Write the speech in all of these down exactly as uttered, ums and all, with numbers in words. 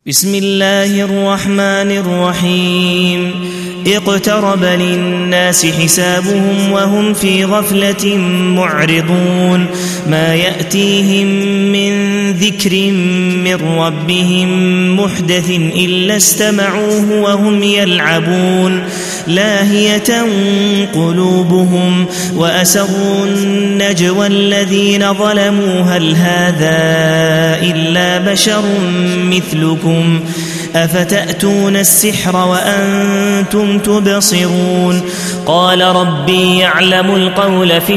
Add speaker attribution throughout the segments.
Speaker 1: بسم الله الرحمن الرحيم اقترب للناس حسابهم وهم في غفلة معرضون ما يأتيهم من ذكر من ربهم محدث إلا استمعوه وهم يلعبون لاهية قلوبهم وأسروا النجوى الذين ظلموا هل هذا إلا بشر مثلكم أفتأتون السحر وأنتم تبصرون قال ربي يعلم القول في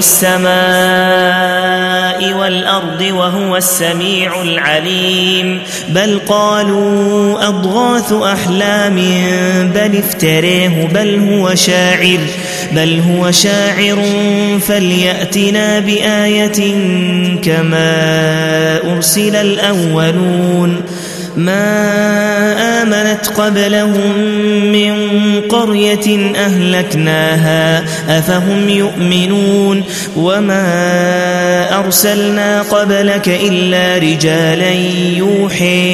Speaker 1: السماء والأرض وهو السميع العليم بل قالوا أضغاث أحلام بل افتريه بل هو شاعر بل هو شاعر فليأتنا بآية كما أرسل الأولون ما آمنت قبلهم من قرية أهلكناها أفهم يؤمنون وما أرسلنا قبلك إلا رجالا يوحي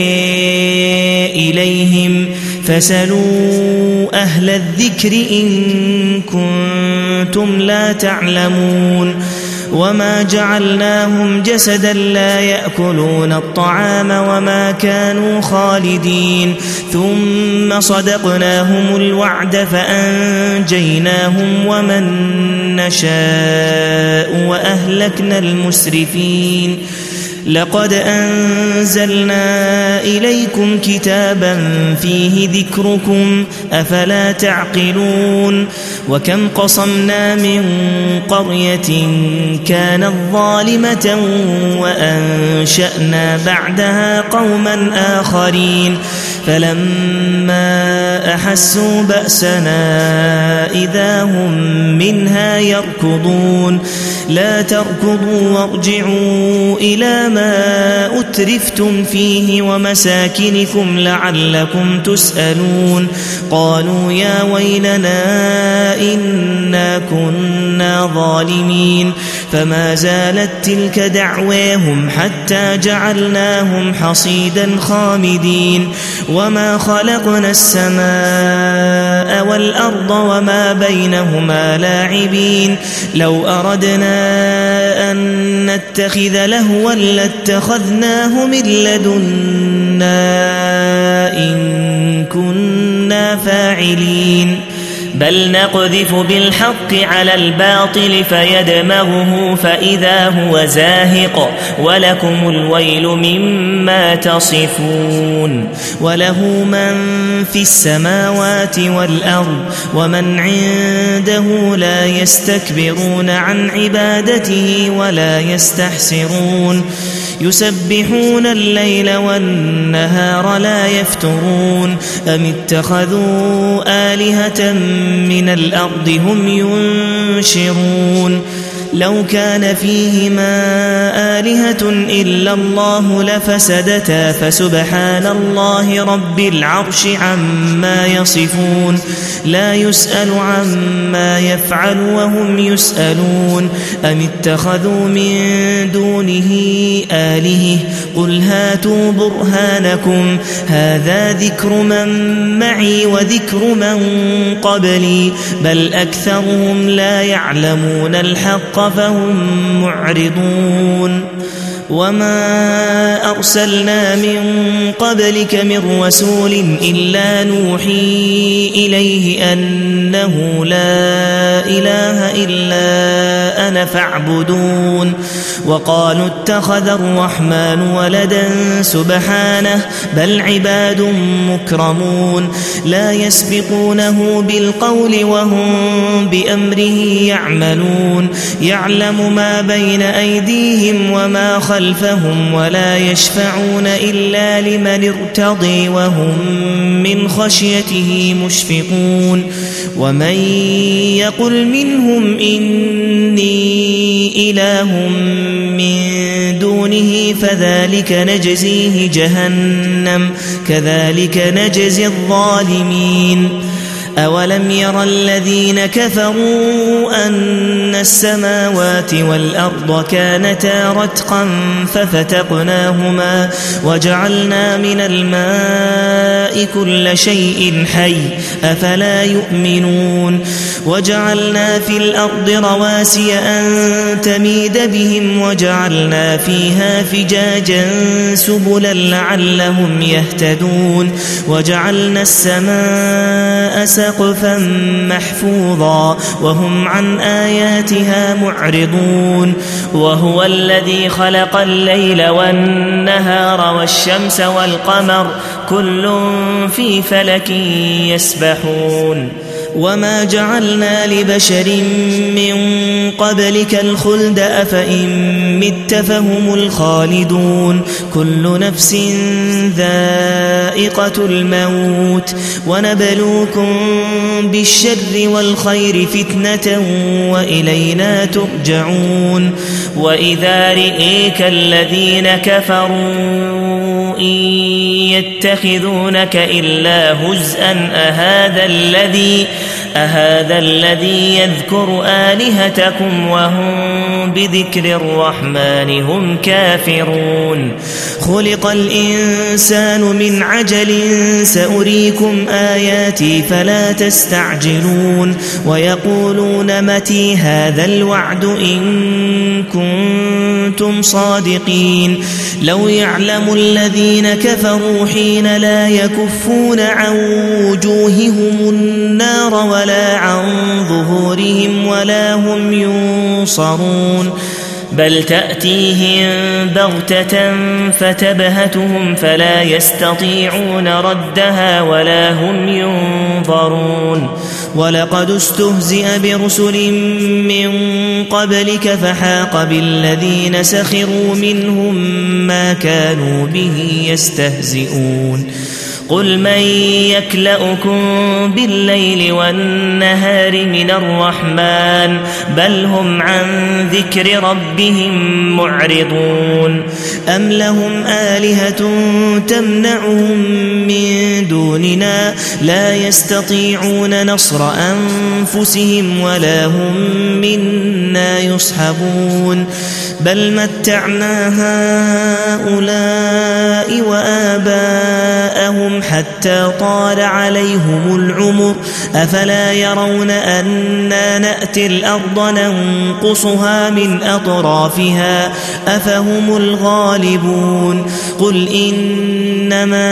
Speaker 1: إليهم فسلوا أهل الذكر إن كنتم لا تعلمون وما جعلناهم جسدا لا يأكلون الطعام وما كانوا خالدين ثم صدقناهم الوعد فأنجيناهم ومن نشاء وأهلكنا المسرفين لقد أنزلنا إليكم كتابا فيه ذكركم أفلا تعقلون وكم قصمنا من قرية كانت ظالمة وأنشأنا بعدها قوما آخرين فلما أحسوا بأسنا إذا هم منها يركضون لا تركضوا وارجعوا إلى ما أترفتم فيه ومساكنكم لعلكم تسألون قالوا يا ويلنا إنا كنا ظالمين فما زالت تلك دعواهم حتى جعلناهم حصيدا خامدين وما خلقنا السماء والأرض وما بينهما لاعبين لو أردنا أن نتخذ لهوا لاتخذناه من لدنا إن كنا فاعلين بل نقذف بالحق على الباطل فيدمغه فإذا هو زاهق ولكم الويل مما تصفون وله من في السماوات والأرض ومن عنده لا يستكبرون عن عبادته ولا يستحسرون يسبحون الليل والنهار لا يفترون أم اتخذوا آلهة من الأرض هم ينشرون لو كان فيهما آلهة إلا الله لفسدتا فسبحان الله رب العرش عما يصفون لا يسأل عما يفعل وهم يسألون أم اتخذوا من دونه آلهة قل هاتوا برهانكم هذا ذكر من معي وذكر من قبلي بل أكثرهم لا يعلمون الحق فهم معرضون وما أرسلنا من قبلك من رسول إلا نوحي إليه أنه لا إله إلا أنا فاعبدون وقالوا اتخذ الرحمن ولدا سبحانه بل عباد مكرمون لا يسبقونه بالقول وهم بأمره يعملون يعلم ما بين أيديهم وما خلفهم ولا يشفعون إلا لمن ارتضي وهم من خشيته مشفقون ومن يقل منهم إني إله من دونه فذلك نجزيه جهنم كذلك نجزي الظالمين أولم ير الذين كفروا أن السماوات والأرض كانتا رتقا ففتقناهما وجعلنا من الماء كل شيء حي أفلا يؤمنون وجعلنا في الأرض رواسي أن تميد بهم وجعلنا فيها فجاجا سبلا لعلهم يهتدون وجعلنا السماء سقفا محفوظا وهم عن آياتها معرضون وهو الذي خلق الليل والنهار والشمس والقمر كل في فلك يسبحون وما جعلنا لبشر من قبلك الخلد أفإن مت فهم الخالدون كل نفس ذائقة الموت ونبلوكم بالشر والخير فتنة وإلينا ترجعون وإذا رئيك الذين كفروا إن يتخذونك إلا هزءا أهذا الذي أهذا الذي يذكر آلهتكم وهم بذكر الرحمن هم كافرون خلق الإنسان من عجل سأريكم آياتي فلا تستعجلون ويقولون متى هذا الوعد إن كنتم صادقين لو يعلم الذين كفروا حين لا يكفون عن وجوههم النار ولا عن ظهورهم ولا هم ينصرون بل تأتيهم بغتة فتبهتهم فلا يستطيعون ردها ولا هم ينظرون ولقد استهزئ برسل من قبلك فحاق بالذين سخروا منهم ما كانوا به يستهزئون قل من يكلؤكم بالليل والنهار من الرحمن بل هم عن ذكر ربهم معرضون أم لهم آلهة تمنعهم من دوننا لا يستطيعون نصر أنفسهم ولا هم منا يصحبون بل متعنا هؤلاء وآباءهم حتى طال عليهم العمر أفلا يرون أنا نأتي الأرض ننقصها من أطرافها أفهم الغالبون قل إنما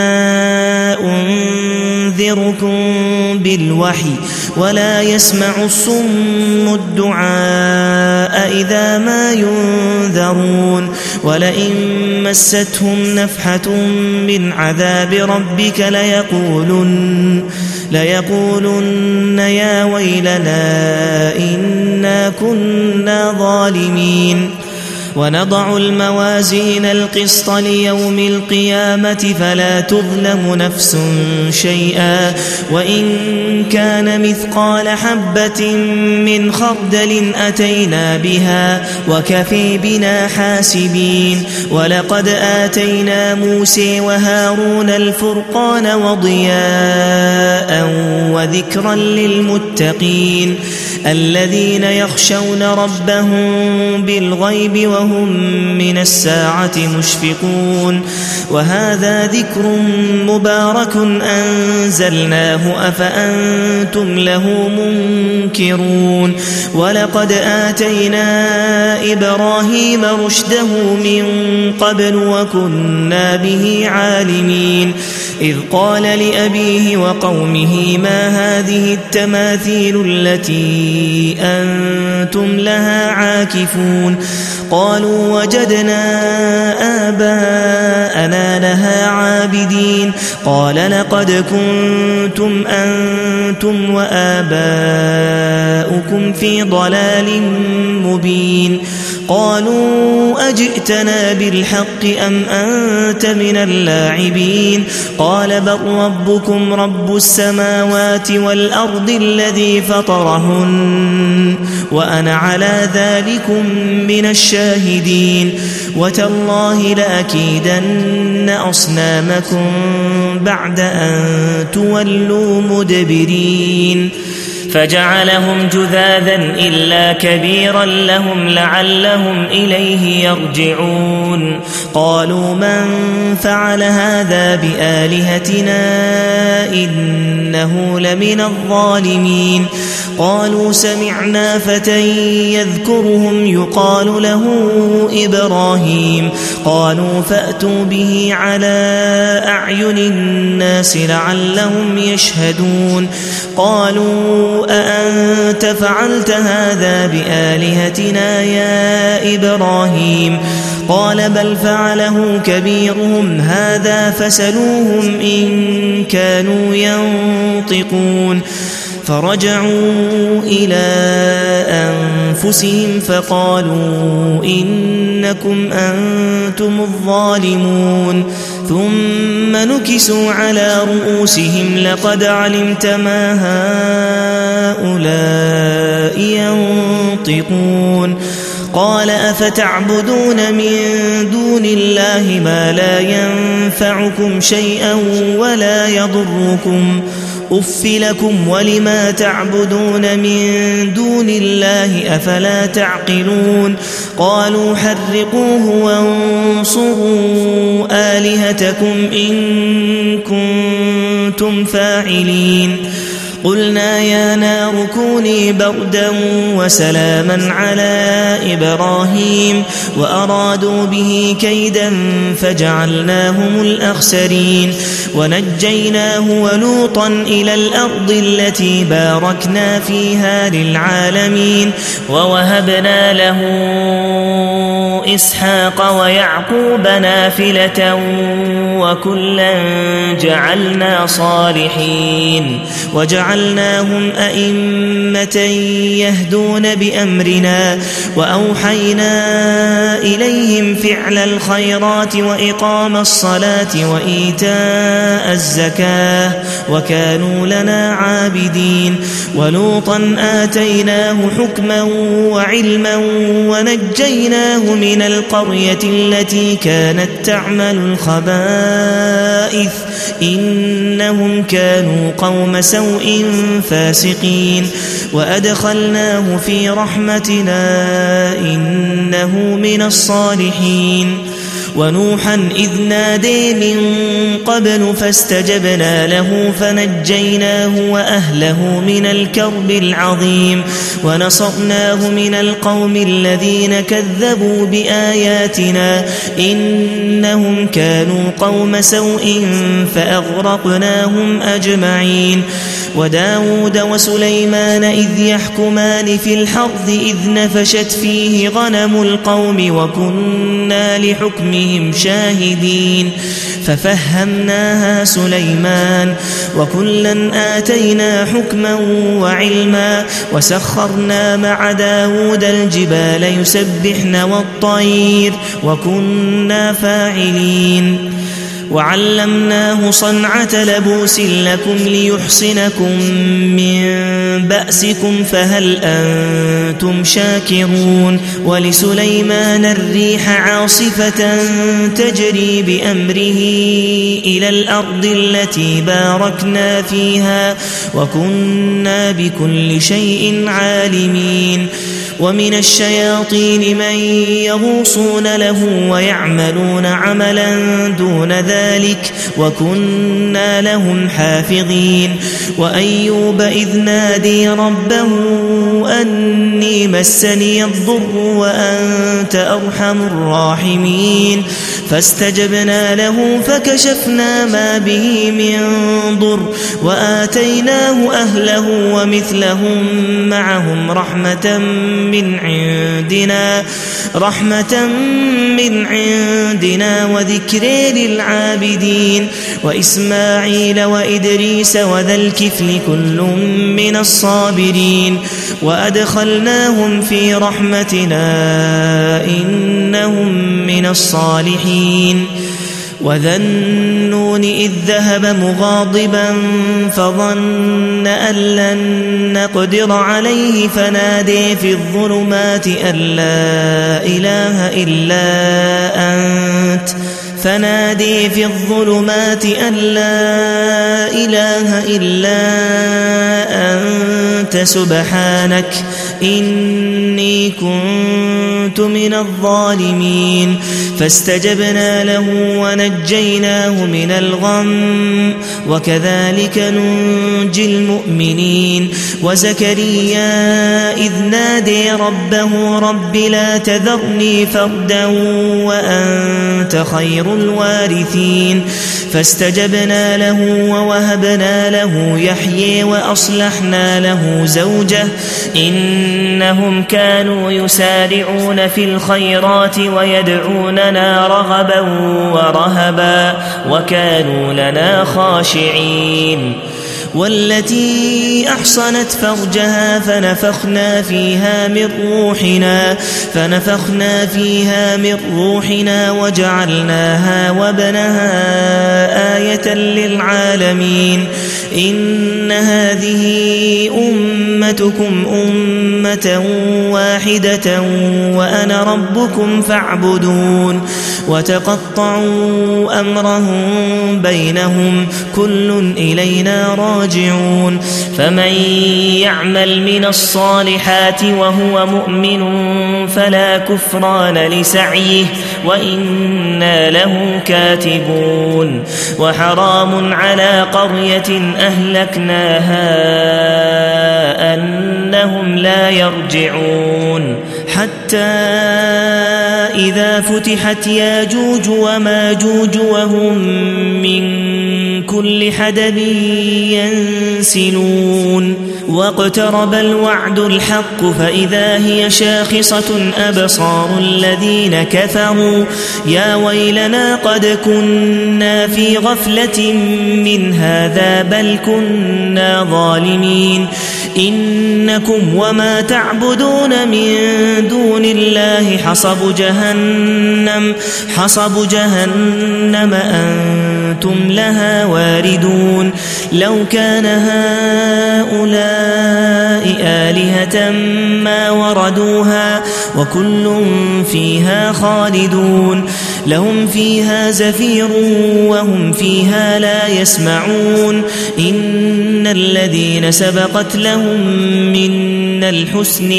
Speaker 1: أنذركم بالوحي ولا يسمع الصم الدعاء إذا ما ينذرون ولئن مستهم نفحة من عذاب ربك ليقولن, ليقولن يا ويلنا إنا كنا ظالمين ونضع الموازين القسط ليوم القيامة فلا تظلم نفس شيئا وإن كان مثقال حبة من خردل أتينا بها وكفي بنا حاسبين ولقد آتينا موسى وهارون الفرقان وضياء وذكرا للمتقين الذين يخشون ربهم بالغيب وهم من الساعة مشفقون وهذا ذكر مبارك أنزلناه أفأنتم له منكرون ولقد آتينا إبراهيم رشده من قبل وكنا به عالمين إذ قال لأبيه وقومه ما هذه التماثيل التي أنتم لها عاكفون قالوا وجدنا آباءنا لها عابدين قال لقد كنتم أنتم وآباؤكم في ضلال مبين قالوا أجئتنا بالحق أم أنت من اللاعبين قال بل ربكم رب السماوات والأرض الذي فطرهن وأنا على ذلكم من الشاهدين وتالله لأكيدن أصنامكم بعد أن تولوا مدبرين فجعلهم جذاذا إلا كبيرا لهم لعلهم إليه يرجعون قالوا من فعل هذا بآلهتنا إنه لمن الظالمين قالوا سمعنا فتى يذكرهم يقال له إبراهيم قالوا فأتوا به على أعين الناس لعلهم يشهدون قالوا أأنت فعلت هذا بآلهتنا يا إبراهيم قال بل فعله كبيرهم هذا فسلوهم إن كانوا ينطقون فرجعوا إلى أنفسهم فقالوا إنكم أنتم الظالمون ثم نكسوا على رؤوسهم لقد علمت ما هؤلاء ينطقون قال أفتعبدون من دون الله ما لا ينفعكم شيئا ولا يضركم أف لكم ولما تعبدون من دون الله أفلا تعقلون قالوا حرقوه وانصروا آلهتكم إن كنتم فاعلين قلنا يا نار كوني بردا وسلاما على إبراهيم وأرادوا به كيدا فجعلناهم الأخسرين ونجيناه ولوطا إلى الأرض التي باركنا فيها للعالمين ووهبنا له إسحاق ويعقوب نافلة وكلا جعلنا صالحين وجعلناهم أئمة يهدون بأمرنا وأوحينا إليهم فعل الخيرات وإقام الصلاة وإيتاء الزكاة وكانوا لنا عابدين ولوطا آتيناه حكما وعلما ونجيناه من القرية التي كانت تعمل الخبائث إنهم كانوا قوم سوء فاسقين وأدخلناه في رحمتنا إنه من الصالحين ونوحا إذ نادي من قبل فاستجبنا له فنجيناه وأهله من الكرب العظيم ونصرناه من القوم الذين كذبوا بآياتنا إنهم كانوا قوم سوء فأغرقناهم أجمعين وداود وسليمان إذ يحكمان في الحرث إذ نفشت فيه غنم القوم وكنا لحكمهم شاهدين ففهمناها سليمان وكلا آتينا حكما وعلما وسخرنا مع داود الجبال يسبحن والطير وكنا فاعلين وعلمناه صنعة لبوس لكم ليحصنكم من بأسكم فهل أنتم شاكرون ولسليمان الريح عاصفة تجري بأمره إلى الأرض التي باركنا فيها وكنا بكل شيء عالمين ومن الشياطين من يغوصون له ويعملون عملا دون ذلك وكنا لهم حافظين وأيوب إذ نادي ربه أني مسني الضر وأنت أرحم الراحمين فاستجبنا له فكشفنا ما به من ضر وآتيناه أهله ومثلهم معهم رحمة من عندنا رحمة من عندنا وذكر للعابدين وإسماعيل وإدريس وذا الكفل كل من الصابرين وأدخلناهم في رحمتنا إنهم من الصالحين وذا النون إذ ذهب مغاضبا فظن أن لن نقدر عليه فنادي في الظلمات أن لا إله إلا أنت فنادي في الظلمات أن لا إله إلا أنت سبحانك إني كنت من الظالمين فاستجبنا له ونجيناه من الغم وكذلك ننجي المؤمنين وزكريا إذ نادي ربه رب لا تذرني فردا وأنت خير الوارثين فاستجبنا له ووهبنا له يحيى وأصلحنا له زوجه إنهم كانوا يسارعون في الخيرات ويدعوننا رغبا ورهبا وكانوا لنا خاشعين والتي أحصنت فرجها فنفخنا فيها من روحنا فنفخنا فيها من روحنا وجعلناها وابنها آية للعالمين إن هذه أمتكم أمة واحدة وأنا ربكم فاعبدون وتقطعوا أمرهم بينهم كل إلينا راجعون فمن يعمل من الصالحات وهو مؤمن فلا كفران لسعيه وإنا له كاتبون وحرام على قرية أهلكناها أنهم لا يرجعون حتى إذا فتحت ياجوج وماجوج وهم من كل حدب ينسلون واقترب الوعد الحق فإذا هي شاخصة أبصار الذين كفروا يا ويلنا قد كنا في غفلة من هذا بل كنا ظالمين إنكم وما تعبدون من دون الله حصب جهنم حصب جهنم أنتم لها واردون لو كان هؤلاء آلهة ما وردوها وكل فيها خالدون لهم فيها زفير وهم فيها لا يسمعون إن الذين سبقت لهم منا الحسن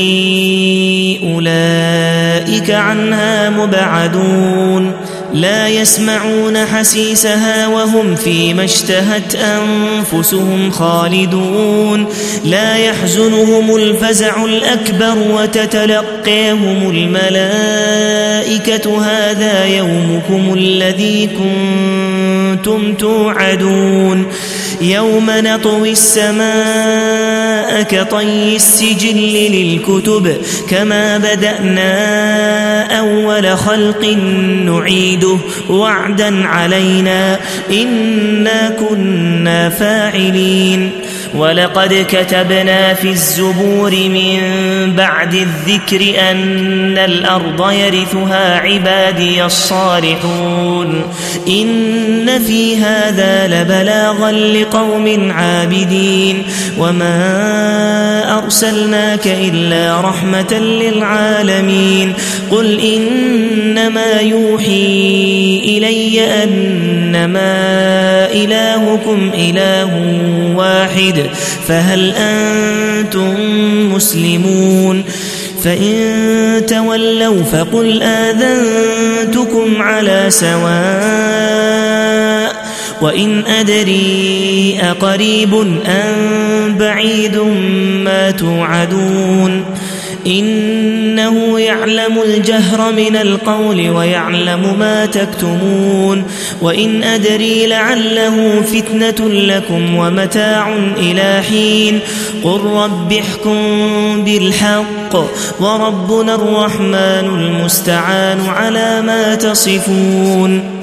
Speaker 1: أولئك عنها مبعدون لا يسمعون حسيسها وهم فيما اشتهت أنفسهم خالدون لا يحزنهم الفزع الأكبر وتتلقيهم الملائكة هذا يومكم الذي كنتم توعدون يوم نطوي السماء كطي السجل للكتب كما بدأنا أول خلق نعيده وعدا علينا إنا كنا فاعلين ولقد كتبنا في الزبور من بعد الذكر أن الأرض يرثها عبادي الصالحون إن في هذا لبلاغا لقوم عابدين وما أرسلناك إلا رحمة للعالمين قل إنما يوحي إلي أنما إلهكم إله واحد فهل أنتم مسلمون فإن تولوا فقل آذنتكم على سواء وإن أدري أقريب أم بعيد ما توعدون إنه يعلم الجهر من القول ويعلم ما تكتمون وإن أدري لعله فتنة لكم ومتاع إلى حين قل رب احكم بالحق وربنا الرحمن المستعان على ما تصفون